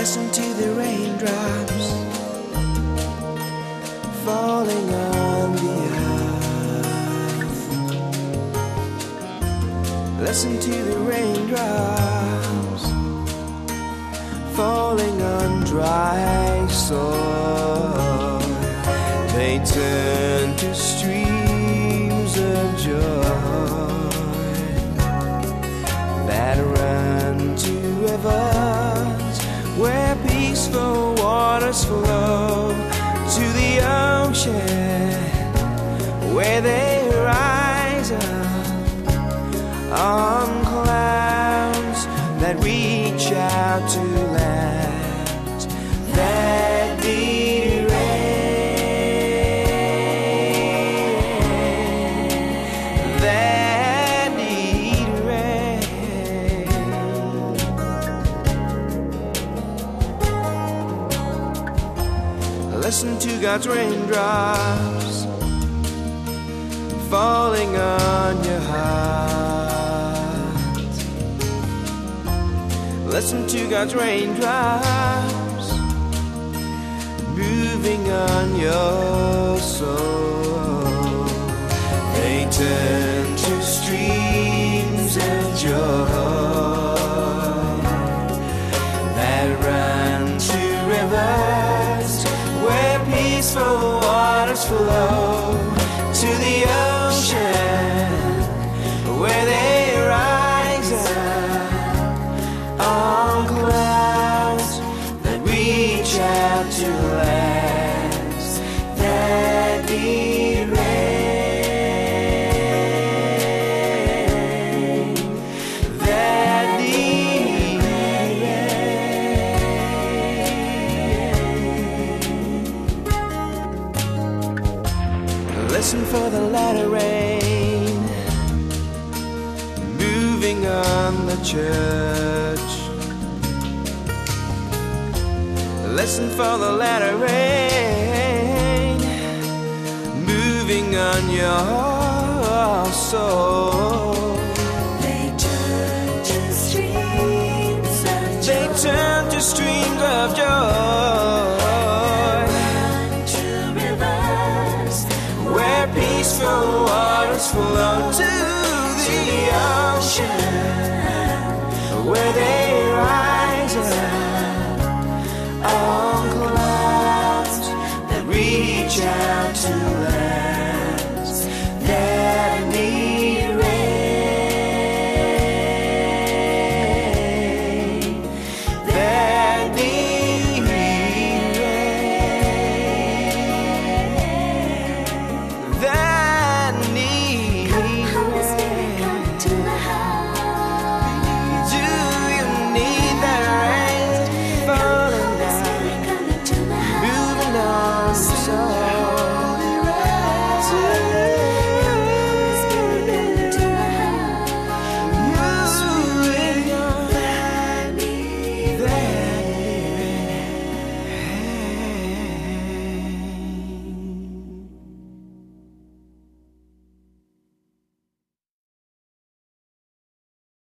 Listen to the raindrops falling on the earth. Listen to the raindrops falling on dry soil. They turn to streams of joy that run to rivers where peaceful waters flow, to the ocean where they rise up on clouds that reach out to lands that need rain, that need rain. Listen to God's raindrops falling on your heart. Listen to God's raindrops moving on your soul. They turn to streams of joy that run to rivers where peaceful waters flow, to the ocean where they rise up on clouds that reach out to lands that need rain, that need rain. Listen for the latter rain moving on the church. Listen for the latter rain moving on your soul. They turn to streams of joy. They turn to streams of joy